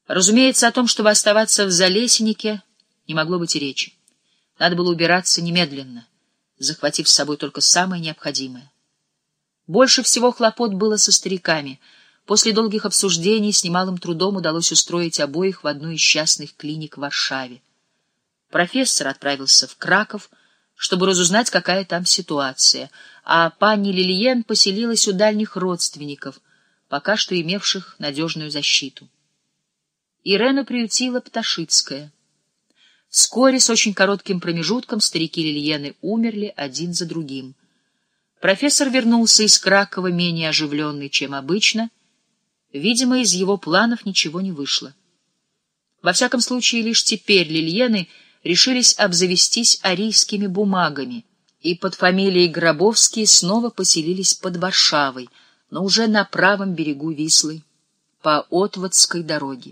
Разумеется, о том, чтобы оставаться в Залесенике, не могло быть и речи. Надо было убираться немедленно, захватив с собой только самое необходимое. Больше всего хлопот было со стариками. После долгих обсуждений с немалым трудом удалось устроить обоих в одну из частных клиник в Варшаве. Профессор отправился в Краков, чтобы разузнать, какая там ситуация, а пани Лилиен поселилась у дальних родственников, пока что имевших надежную защиту. Ирену приютила Пташицкая. Вскоре, с очень коротким промежутком, старики Лильены умерли один за другим. Профессор вернулся из Кракова менее оживленный, чем обычно. Видимо, из его планов ничего не вышло. Во всяком случае, лишь теперь Лильены решились обзавестись арийскими бумагами и под фамилией Гробовские снова поселились под Варшавой, но уже на правом берегу Вислы, по Отводской дороге.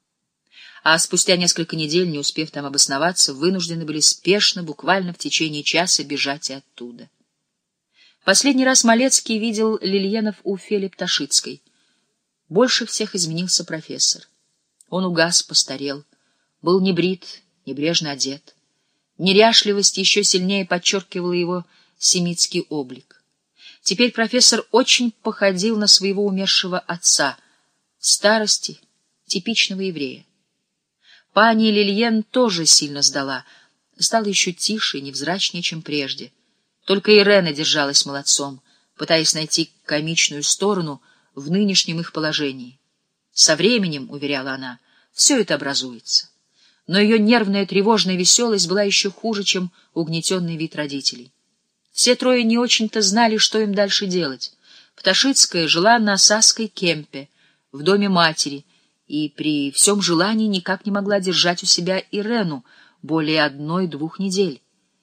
А спустя несколько недель, не успев там обосноваться, вынуждены были спешно, буквально в течение часа, бежать и оттуда. Последний раз Малецкий видел Лильенов у Фели Пташицкой. Больше всех изменился профессор. Он угас, постарел, был небрит, небрежно одет. Неряшливость еще сильнее подчеркивала его семитский облик. Теперь профессор очень походил на своего умершего отца, в старости типичного еврея. Пани Лильен тоже сильно сдала, стала еще тише и невзрачнее, чем прежде. Только Ирена держалась молодцом, пытаясь найти комичную сторону в нынешнем их положении. Со временем, уверяла она, все это образуется. Но ее нервная тревожная веселость была еще хуже, чем угнетенный вид родителей. Все трое не очень-то знали, что им дальше делать. Пташицкая жила на Сасской Кемпе, в доме матери, и при всем желании никак не могла держать у себя Ирену более 1-2 недель.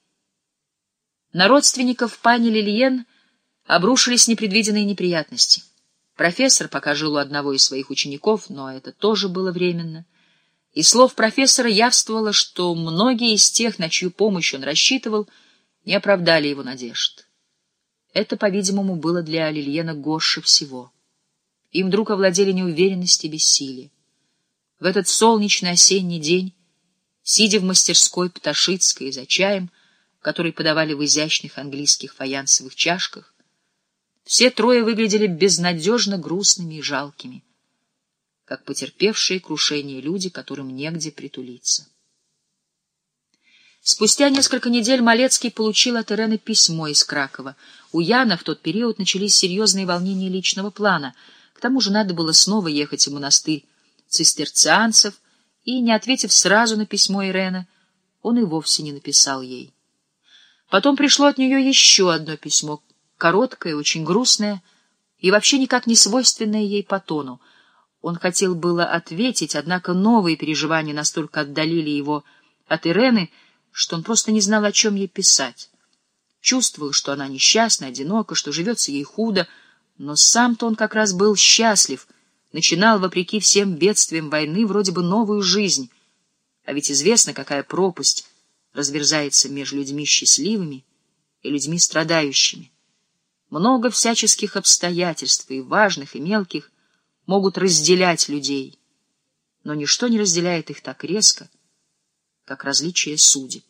На родственников пани Лильен обрушились непредвиденные неприятности. Профессор пока жил у одного из своих учеников, но это тоже было временно. Из слов профессора явствовало, что многие из тех, на чью помощь он рассчитывал, не оправдали его надежд. Это, по-видимому, было для Лильена горше всего. Им вдруг овладели неуверенность и бессилие. В этот солнечный осенний день, сидя в мастерской Пташицкой за чаем, который подавали в изящных английских фаянсовых чашках, все трое выглядели безнадежно грустными и жалкими, как потерпевшие крушение люди, которым негде притулиться. Спустя несколько недель Малецкий получил от Ирены письмо из Кракова. У Яна в тот период начались серьезные волнения личного плана. К тому же надо было снова ехать в монастырь цистерцианцев, и, не ответив сразу на письмо Ирены, он и вовсе не написал ей. Потом пришло от нее еще одно письмо, короткое, очень грустное и вообще никак не свойственное ей по тону. Он хотел было ответить, однако новые переживания настолько отдалили его от Ирены, что он просто не знал, о чем ей писать. Чувствовал, что она несчастна, одинока, что живется ей худо, но сам-то он как раз был счастлив, начинал, вопреки всем бедствиям войны, вроде бы новую жизнь. А ведь известно, какая пропасть разверзается между людьми счастливыми и людьми страдающими. Много всяческих обстоятельств, и важных, и мелких, могут разделять людей, но ничто не разделяет их так резко, как различие судеб.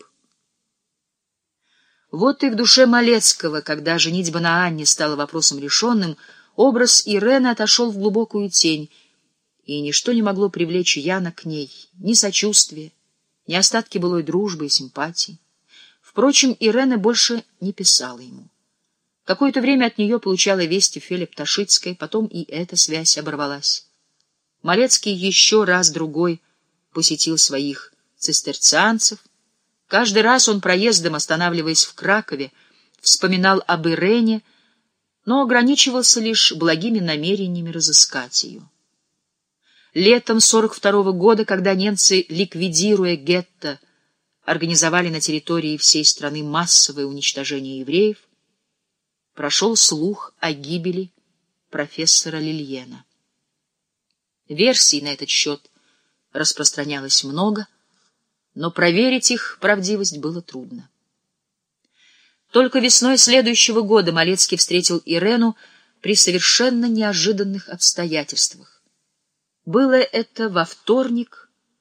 Вот и в душе Малецкого, когда женитьба на Анне стала вопросом решенным, образ Ирены отошел в глубокую тень, и ничто не могло привлечь Яна к ней, ни сочувствия, ни остатки былой дружбы и симпатии. Впрочем, Ирена больше не писала ему. Какое-то время от нее получала вести Феля Пташицкая, потом и эта связь оборвалась. Малецкий еще раз-другой посетил своих цистерцианцев. Каждый раз он, проездом останавливаясь в Кракове, вспоминал об Ирене, но ограничивался лишь благими намерениями разыскать ее. Летом 42-го года, когда немцы, ликвидируя гетто, организовали на территории всей страны массовое уничтожение евреев, прошел слух о гибели профессора Лильена. Версий на этот счет распространялось много, но проверить их правдивость было трудно. Только весной следующего года Малецкий встретил Ирену при совершенно неожиданных обстоятельствах. Было это во вторник,